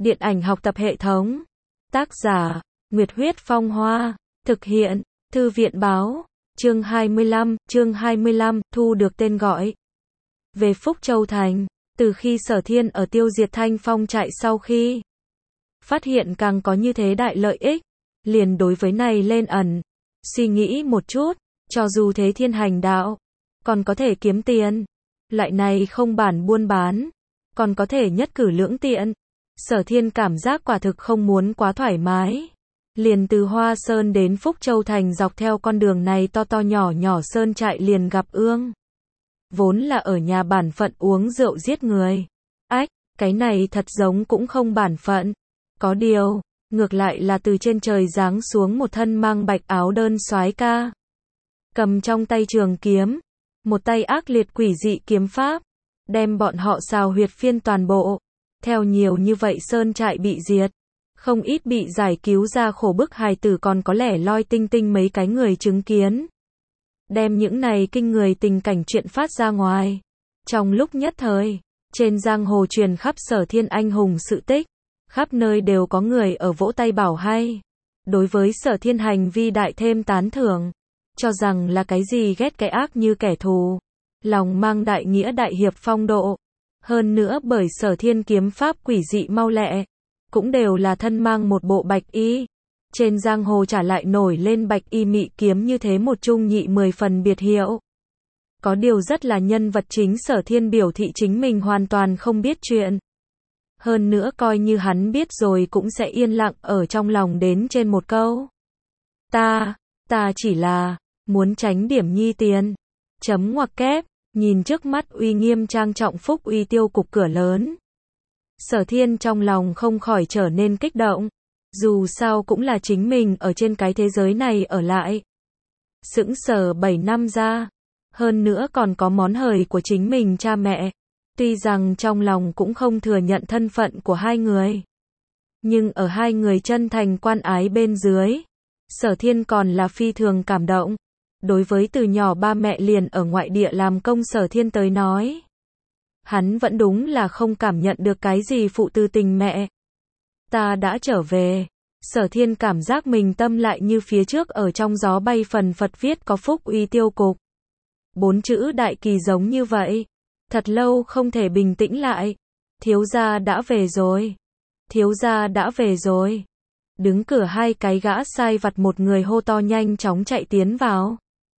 Điện ảnh học tập hệ thống. Tác giả, Nguyệt Huyết Phong Hoa. Thực hiện, Thư viện báo. Chương 25, thu được tên gọi. Về Phúc Châu Thành, từ khi Sở Thiên ở Tiêu Diệt Thanh Phong trại sau khi phát hiện càng có như thế đại lợi ích, liền đối với này lên ẩn. Suy nghĩ một chút, cho dù thế thiên hành đạo, còn có thể kiếm tiền. Loại này không bản buôn bán, còn có thể nhất cử lưỡng tiện. Sở Thiên cảm giác quả thực không muốn quá thoải mái. Liền từ Hoa Sơn đến Phúc Châu Thành dọc theo con đường này to to nhỏ nhỏ sơn trại liền gặp ương. Vốn là ở nhà bản phận uống rượu giết người. Ách, cái này thật giống cũng không bản phận. Có điều, ngược lại là từ trên trời giáng xuống một thân mang bạch áo đơn soái ca. Cầm trong tay trường kiếm, một tay ác liệt quỷ dị kiếm pháp, đem bọn họ xào huyệt phiên toàn bộ. Theo nhiều như vậy sơn trại bị diệt, không ít bị giải cứu ra khổ bức hài tử còn có lẻ loi tinh tinh mấy cái người chứng kiến. Đem những này kinh người tình cảnh chuyện phát ra ngoài. Trong lúc nhất thời, trên giang hồ truyền khắp Sở Thiên anh hùng sự tích, khắp nơi đều có người ở vỗ tay bảo hay. Đối với Sở Thiên hành vi đại thêm tán thưởng, cho rằng là cái gì ghét cái ác như kẻ thù, lòng mang đại nghĩa đại hiệp phong độ. Hơn nữa bởi Sở Thiên kiếm pháp quỷ dị mau lẹ, cũng đều là thân mang một bộ bạch y. Trên giang hồ trả lại nổi lên bạch y mị kiếm như thế một chung nhị 10 phần biệt hiệu. Có điều rất là nhân vật chính Sở Thiên biểu thị chính mình hoàn toàn không biết chuyện. Hơn nữa coi như hắn biết rồi cũng sẽ yên lặng ở trong lòng đến trên một câu. Ta chỉ là muốn tránh điểm nhi tiền. Chấm ngoặc kép, nhìn trước mắt uy nghiêm trang trọng Phúc Uy Tiêu cục cửa lớn. Sở Thiên trong lòng không khỏi trở nên kích động. Dù sao cũng là chính mình ở trên cái thế giới này ở lại. Sững sờ 7 năm ra. Hơn nữa còn có món hời của chính mình cha mẹ. Tuy rằng trong lòng cũng không thừa nhận thân phận của hai người. Nhưng ở hai người chân thành quan ái bên dưới, Sở Thiên còn là phi thường cảm động. Đối với từ nhỏ ba mẹ liền ở ngoại địa làm công Sở Thiên tới nói, hắn vẫn đúng là không cảm nhận được cái gì phụ từ tình mẹ. Ta đã trở về. Sở Thiên cảm giác mình tâm lại như phía trước ở trong gió bay phần phật viết có Phúc Uy Tiêu cục. 4 chữ đại kỳ giống như vậy. Thật lâu không thể bình tĩnh lại. Thiếu gia đã về rồi. Thiếu gia đã về rồi. Đứng cửa hai cái gã sai vặt một người hô to nhanh chóng chạy tiến vào.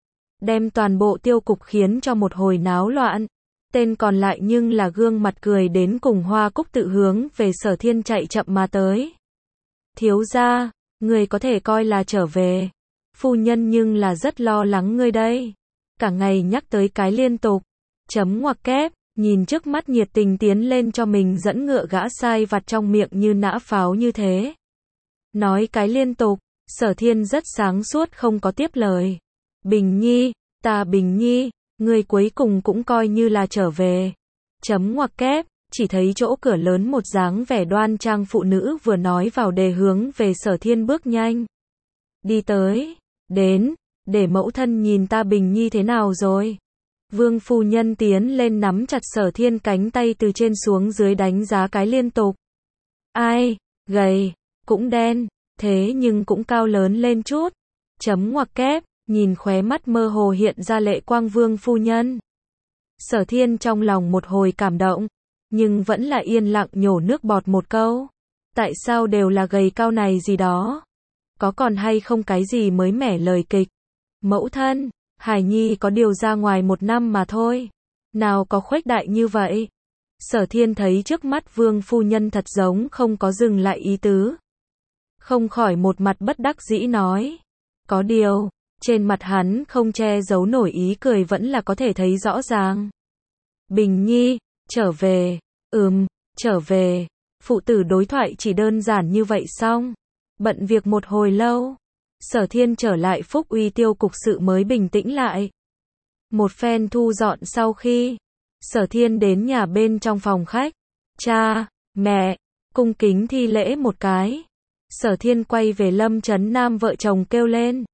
Đem toàn bộ tiêu cục khiến cho một hồi náo loạn. Tên còn lại nhưng là gương mặt cười đến cùng hoa cúc tự hướng về Sở Thiên chạy chậm mà tới. Thiếu gia, người có thể coi là trở về. Phu nhân nhưng là rất lo lắng ngươi đây. Cả ngày nhắc tới cái liên tục. Chấm ngoặc kép, nhìn trước mắt nhiệt tình tiến lên cho mình dẫn ngựa gã sai vặt trong miệng như nã pháo như thế. Nói cái liên tục, Sở Thiên rất sáng suốt không có tiếp lời. Bình Nhi, Bình Nhi, người cuối cùng cũng coi như là trở về. Chấm ngoặc kép, chỉ thấy chỗ cửa lớn một dáng vẻ đoan trang phụ nữ vừa nói vào đề hướng về Sở Thiên bước nhanh. Đi tới, đến, để mẫu thân nhìn ta Bình Nhi thế nào rồi. Vương phu nhân tiến lên nắm chặt Sở Thiên cánh tay từ trên xuống dưới đánh giá cái liên tục. Ai, gầy, cũng đen, thế nhưng cũng cao lớn lên chút. Chấm ngoặc kép, nhìn khóe mắt mơ hồ hiện ra lệ quang vương phu nhân. Sở Thiên trong lòng một hồi cảm động, nhưng vẫn là yên lặng nhổ nước bọt một câu. Tại sao đều là gầy cao này gì đó? Có còn hay không cái gì mới mẻ lời kịch? Mẫu thân, Hải Nhi có điều ra ngoài 1 năm mà thôi. Nào có khuếch đại như vậy? Sở Thiên thấy trước mắt vương phu nhân thật giống không có dừng lại ý tứ. Không khỏi một mặt bất đắc dĩ nói. Có điều, trên mặt hắn không che giấu nổi ý cười vẫn là có thể thấy rõ ràng. Bình Nhi, trở về. Trở về. Phụ tử đối thoại chỉ đơn giản như vậy xong. Bận việc một hồi lâu, Sở Thiên trở lại Phúc Uy Tiêu cục sự mới bình tĩnh lại. Một phen thu dọn sau khi, Sở Thiên đến nhà bên trong phòng khách. Cha, mẹ, cung kính thi lễ một cái. Sở Thiên quay về Lâm Chấn Nam vợ chồng kêu lên.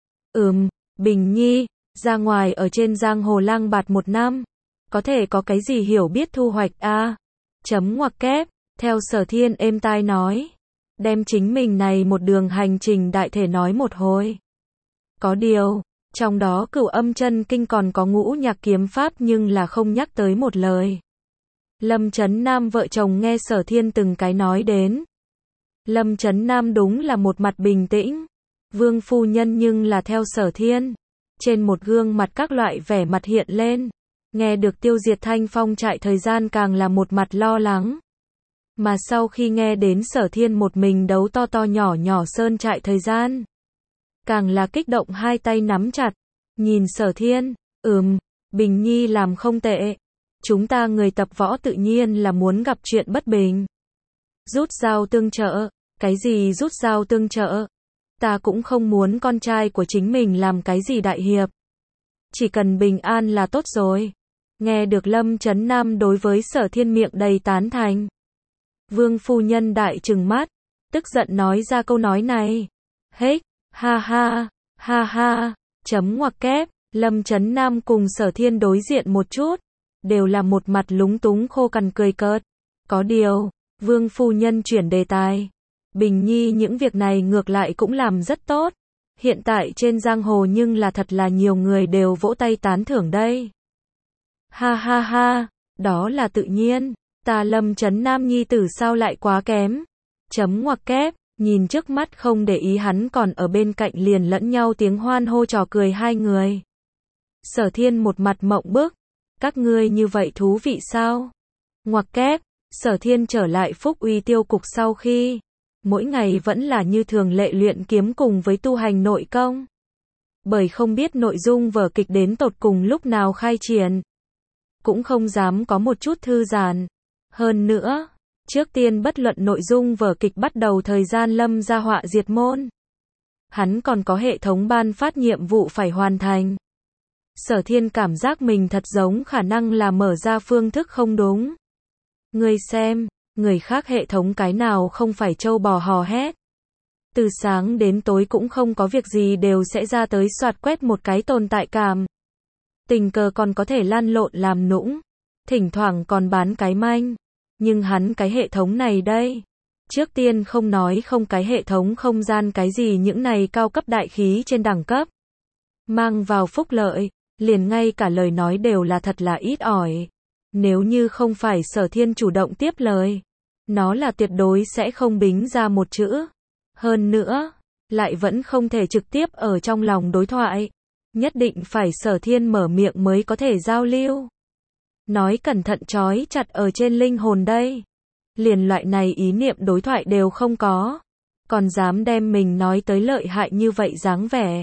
Bình Nhi, ra ngoài ở trên giang hồ lang bạt 1 năm. Có thể có cái gì hiểu biết thu hoạch a? Chấm ngoặc kép, Theo Sở Thiên êm tai nói, đem chính mình này một đường hành trình đại thể nói một hồi. Có điều, trong đó Cửu Âm Chân Kinh còn có Ngũ Nhạc Kiếm Pháp nhưng là không nhắc tới một lời. Lâm Chấn Nam vợ chồng nghe Sở Thiên từng cái nói đến. Lâm Chấn Nam đúng là một mặt bình tĩnh. Vương phu nhân nhưng là theo Sở Thiên. Trên một gương mặt các loại vẻ mặt hiện lên. Nghe được tiêu diệt Thanh Phong trại thời gian càng là một mặt lo lắng. Mà sau khi nghe đến Sở Thiên một mình đấu to to nhỏ nhỏ sơn trại thời gian, càng là kích động hai tay nắm chặt. Nhìn Sở Thiên, Bình Nhi làm không tệ. Chúng ta người tập võ tự nhiên là muốn gặp chuyện bất bình. Rút dao tương trợ, cái gì rút dao tương trợ? Ta cũng không muốn con trai của chính mình làm cái gì đại hiệp. Chỉ cần bình an là tốt rồi. Nghe được Lâm Chấn Nam đối với Sở Thiên miệng đầy tán thành. Vương phu nhân đại trừng mắt, tức giận nói ra câu nói này. Hếch, ha ha, chấm ngoặc kép, Lâm Chấn Nam cùng Sở Thiên đối diện một chút, đều là một mặt lúng túng khô cằn cười cợt. Có điều, Vương phu nhân chuyển đề tài. Bình Nhi những việc này ngược lại cũng làm rất tốt. Hiện tại trên giang hồ nhưng là thật là nhiều người đều vỗ tay tán thưởng đây. Ha, đó là tự nhiên. Ta Lâm Chấn Nam nhi tử sao lại quá kém. Chấm ngoặc kép, nhìn trước mắt không để ý hắn còn ở bên cạnh liền lẫn nhau tiếng hoan hô trò cười hai người. Sở Thiên một mặt mộng bức. Các ngươi như vậy thú vị sao? Ngoặc kép, Sở Thiên trở lại Phúc Uy Tiêu cục sau khi mỗi ngày vẫn là như thường lệ luyện kiếm cùng với tu hành nội công. Bởi không biết nội dung vở kịch đến tột cùng lúc nào khai triển, cũng không dám có một chút thư giãn. Hơn nữa, trước tiên bất luận nội dung vở kịch bắt đầu thời gian Lâm gia họa diệt môn, hắn còn có hệ thống ban phát nhiệm vụ phải hoàn thành. Sở Thiên cảm giác mình thật giống khả năng là mở ra phương thức không đúng. Ngươi xem, người khác hệ thống cái nào không phải trâu bò hò hét. Từ sáng đến tối cũng không có việc gì đều sẽ ra tới soạt quét một cái tồn tại cảm. Tình cờ còn có thể lăn lộn làm nũng, thỉnh thoảng còn bán cái manh. Nhưng hắn cái hệ thống này đây. Trước tiên không nói không cái hệ thống không gian cái gì những này cao cấp đại khí trên đẳng cấp. Mang vào phúc lợi, liền ngay cả lời nói đều là thật là ít ỏi. Nếu như không phải Sở Thiên chủ động tiếp lời, nó là tuyệt đối sẽ không bính ra một chữ. Hơn nữa, lại vẫn không thể trực tiếp ở trong lòng đối thoại. Nhất định phải Sở Thiên mở miệng mới có thể giao lưu. Nói cẩn thận trói chặt ở trên linh hồn đây. Liền loại này ý niệm đối thoại đều không có. Còn dám đem mình nói tới lợi hại như vậy dáng vẻ.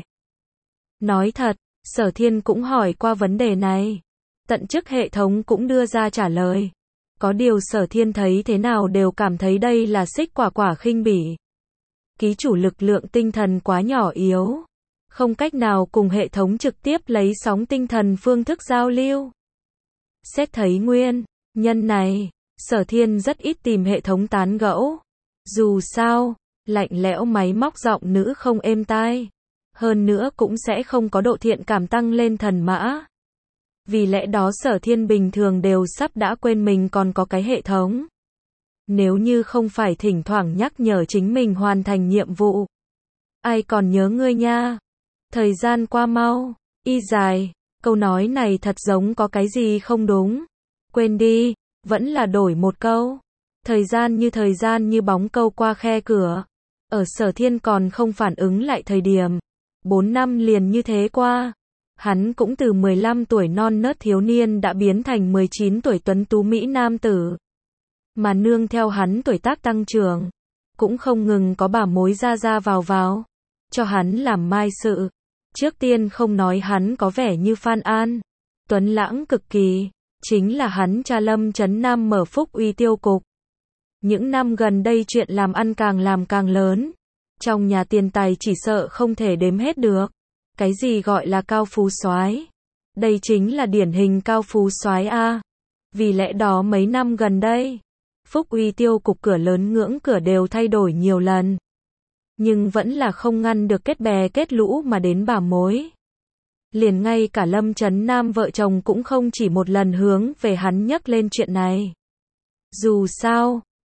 Nói thật, Sở Thiên cũng hỏi qua vấn đề này. Tận chức hệ thống cũng đưa ra trả lời. Có điều Sở Thiên thấy thế nào đều cảm thấy đây là xích quả khinh bỉ. Ký chủ lực lượng tinh thần quá nhỏ yếu. Không cách nào cùng hệ thống trực tiếp lấy sóng tinh thần phương thức giao lưu. Xét thấy nguyên nhân này, Sở Thiên rất ít tìm hệ thống tán gẫu. Dù sao, lạnh lẽo máy móc giọng nữ không êm tai. Hơn nữa cũng sẽ không có độ thiện cảm tăng lên thần mã. Vì lẽ đó Sở Thiên bình thường đều sắp đã quên mình còn có cái hệ thống. Nếu như không phải thỉnh thoảng nhắc nhở chính mình hoàn thành nhiệm vụ. Ai còn nhớ ngươi nha? Thời gian qua mau, y dài, câu nói này thật giống có cái gì không đúng. Quên đi, vẫn là đổi một câu. Thời gian như bóng câu qua khe cửa. Ở Sở Thiên còn không phản ứng lại thời điểm. 4 năm liền như thế qua. Hắn cũng từ 15 tuổi non nớt thiếu niên đã biến thành 19 tuổi tuấn tú Mỹ nam tử. Mà nương theo hắn tuổi tác tăng trưởng, cũng không ngừng có bà mối ra vào, cho hắn làm mai sự. Trước tiên không nói hắn có vẻ như Phan An, tuấn lãng cực kỳ, chính là hắn cha Lâm Chấn Nam mở Phúc Uy Tiêu cục. Những năm gần đây chuyện làm ăn càng càng lớn, trong nhà tiền tài chỉ sợ không thể đếm hết được. Cái gì gọi là cao phú soái? Đây chính là điển hình cao phú soái a. Vì lẽ đó mấy năm gần đây, Phúc Uy Tiêu cục cửa lớn ngưỡng cửa đều thay đổi nhiều lần. Nhưng vẫn là không ngăn được kết bè kết lũ mà đến bà mối. Liền ngay cả Lâm Chấn Nam vợ chồng cũng không chỉ một lần hướng về hắn nhắc lên chuyện này. Dù sao,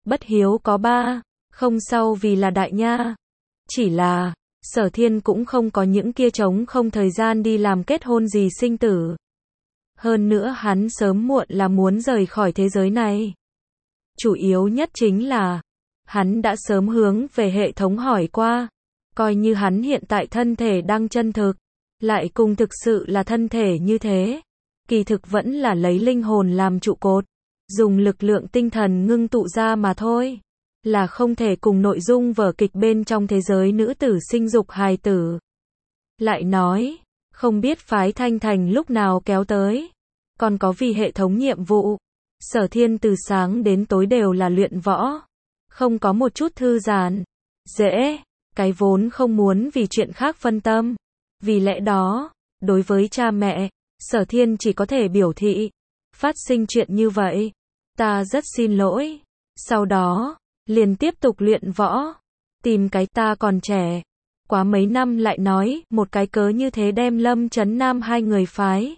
Bất hiếu có ba, không sau vì là đại nha. Chỉ là, Sở Thiên cũng không có những kia trống không thời gian đi làm kết hôn gì sinh tử. Hơn nữa hắn sớm muộn là muốn rời khỏi thế giới này. Chủ yếu nhất chính là, hắn đã sớm hướng về hệ thống hỏi qua, coi như hắn hiện tại thân thể đang chân thực, lại cùng thực sự là thân thể như thế, kỳ thực vẫn là lấy linh hồn làm trụ cột, dùng lực lượng tinh thần ngưng tụ ra mà thôi, là không thể cùng nội dung vở kịch bên trong thế giới nữ tử sinh dục hài tử. Lại nói, không biết phái Thanh Thành lúc nào kéo tới, còn có vì hệ thống nhiệm vụ, Sở Thiên từ sáng đến tối đều là luyện võ, không có một chút thư giãn, dễ, cái vốn không muốn vì chuyện khác phân tâm. Vì lẽ đó, đối với cha mẹ, Sở Thiên chỉ có thể biểu thị, phát sinh chuyện như vậy, ta rất xin lỗi. Sau đó, liền tiếp tục luyện võ, tìm cái ta còn trẻ. Quá mấy năm lại nói, một cái cớ như thế đem Lâm Chấn Nam hai người phái.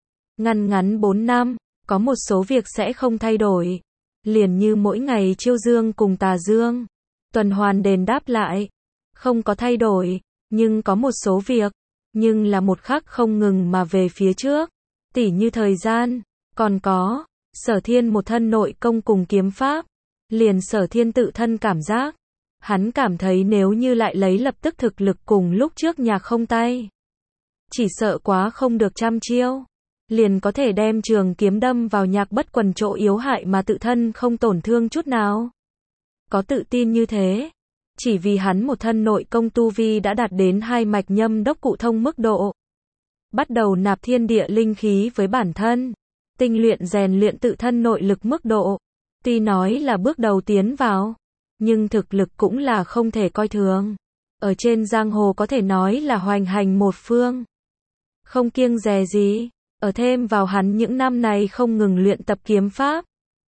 Ngắn 4 năm, có một số việc sẽ không thay đổi. Liền như mỗi ngày chiêu dương cùng tà dương, tuần hoàn đền đáp lại, không có thay đổi, nhưng có một số việc, nhưng là một khắc không ngừng mà về phía trước, tỉ như thời gian, còn có, Sở Thiên một thân nội công cùng kiếm pháp, liền Sở Thiên tự thân cảm giác, hắn cảm thấy nếu như lại lấy lập tức thực lực cùng lúc trước nhạc không tay, chỉ sợ quá không được trăm chiêu, liền có thể đem trường kiếm đâm vào nhạc bất quần chỗ yếu hại mà tự thân không tổn thương chút nào. Có tự tin như thế, chỉ vì hắn một thân nội công tu vi đã đạt đến hai mạch nhâm đốc cụ thông mức độ. Bắt đầu nạp thiên địa linh khí với bản thân, tinh luyện rèn luyện tự thân nội lực mức độ. Tuy nói là bước đầu tiến vào, nhưng thực lực cũng là không thể coi thường. Ở trên giang hồ có thể nói là hoành hành một phương. Không kiêng dè gì, ở thêm vào hắn những năm này không ngừng luyện tập kiếm pháp.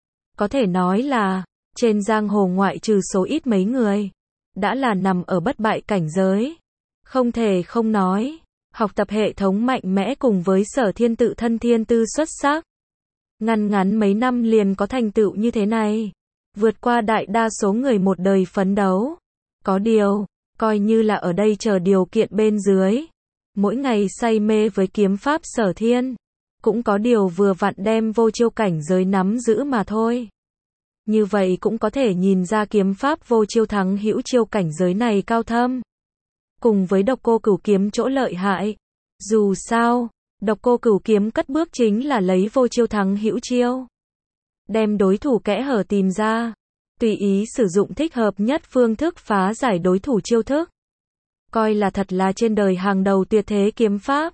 Có thể nói là, trên giang hồ ngoại trừ số ít mấy người, đã là nằm ở bất bại cảnh giới. Không thể không nói, học tập hệ thống mạnh mẽ cùng với Sở Thiên tự thân thiên tư xuất sắc. Ngắn mấy năm liền có thành tựu như thế này, vượt qua đại đa số người một đời phấn đấu. Có điều, coi như là ở đây chờ điều kiện bên dưới, mỗi ngày say mê với kiếm pháp Sở Thiên, cũng có điều vừa vặn đem vô chiêu cảnh giới nắm giữ mà thôi. Như vậy cũng có thể nhìn ra kiếm pháp vô chiêu thắng hữu chiêu cảnh giới này cao thâm. Cùng với độc cô cửu kiếm chỗ lợi hại. Dù sao, độc cô cửu kiếm cất bước chính là lấy vô chiêu thắng hữu chiêu. Đem đối thủ kẽ hở tìm ra, tùy ý sử dụng thích hợp nhất phương thức phá giải đối thủ chiêu thức. Coi là thật là trên đời hàng đầu tuyệt thế kiếm pháp.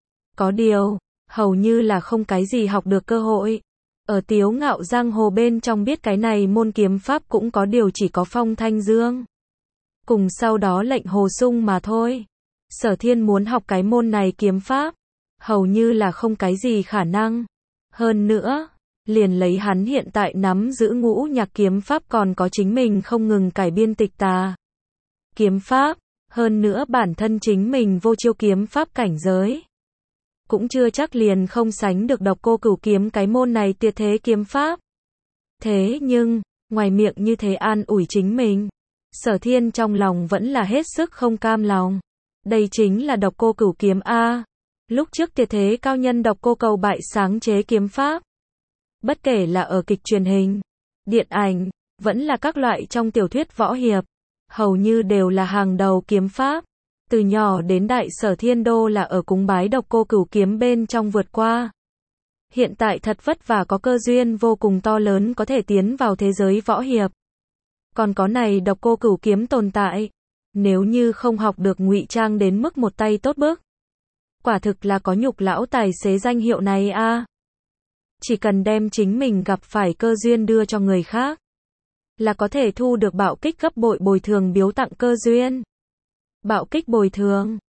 Có điều, hầu như là không cái gì học được cơ hội. Ở Tiếu Ngạo giang hồ bên trong biết cái này môn kiếm pháp cũng có điều chỉ có Phong Thanh Dương. Cùng sau đó Lệnh Hồ Sung mà thôi. Sở Thiên muốn học cái môn này kiếm pháp, hầu như là không cái gì khả năng. Hơn nữa, liền lấy hắn hiện tại nắm giữ ngũ nhạc kiếm pháp còn có chính mình không ngừng cải biên tịch tà kiếm pháp, hơn nữa bản thân chính mình vô chiêu kiếm pháp cảnh giới. Cũng chưa chắc liền không sánh được độc cô cửu kiếm cái môn này tuyệt thế kiếm pháp. Thế nhưng, ngoài miệng như thế an ủi chính mình, Sở Thiên trong lòng vẫn là hết sức không cam lòng. Đây chính là độc cô cửu kiếm A. Lúc trước tuyệt thế cao nhân độc cô cầu bại sáng chế kiếm pháp. Bất kể là ở kịch truyền hình, điện ảnh, vẫn là các loại trong tiểu thuyết võ hiệp, hầu như đều là hàng đầu kiếm pháp. Từ nhỏ đến đại Sở Thiên đô là ở cúng bái độc cô cửu kiếm bên trong vượt qua. Hiện tại thật vất vả có cơ duyên vô cùng to lớn có thể tiến vào thế giới võ hiệp. Còn có này độc cô cửu kiếm tồn tại, nếu như không học được ngụy trang đến mức một tay tốt bức, quả thực là có nhục lão tài xế danh hiệu này a. Chỉ cần đem chính mình gặp phải cơ duyên đưa cho người khác, là có thể thu được bạo kích gấp bội bồi thường biếu tặng cơ duyên. Bạo kích bồi thường